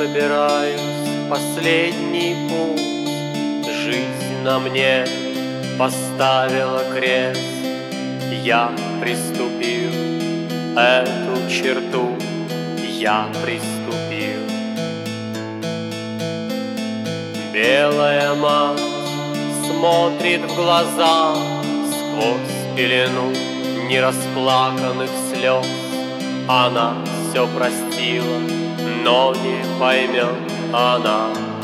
собираюсь в последний путь. Жизнь на мне поставила крест. Я приступил эту черту, я приступил. Белая мать смотрит в глаза сквозь пелену нерасплаканных слез. Она все простила, но не поймет она.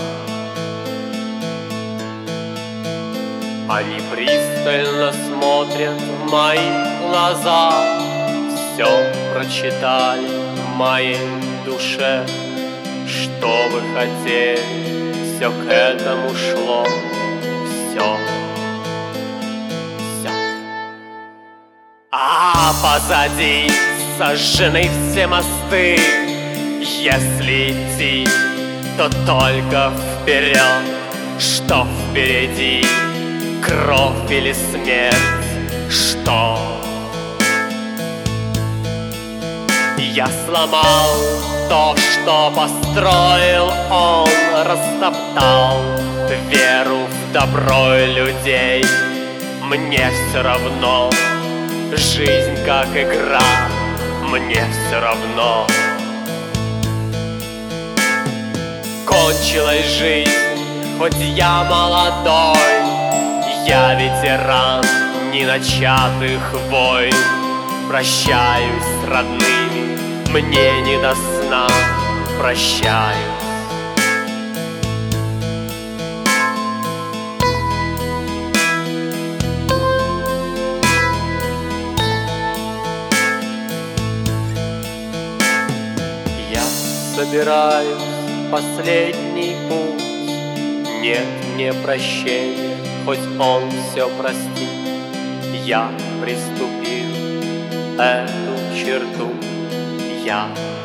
Они пристально смотрят в мои глаза, все прочитали в моей душе. Что вы хотели, все к этому шло, все. А позади сожжены все мосты. Если идти, то только вперед. Что впереди, кровь или смерть? Что? Я сломал то, что построил он, растоптал веру в добро и людей. Мне все равно, жизнь как игра, мне все равно. Кончилась жизнь, хоть я молодой, я ветеран неначатых войн. Прощаюсь с родными, мне не до сна, прощаюсь. Я собираюсь в последний путь. Нет мне прощения, хоть он все простит. Я приступил эту черту, я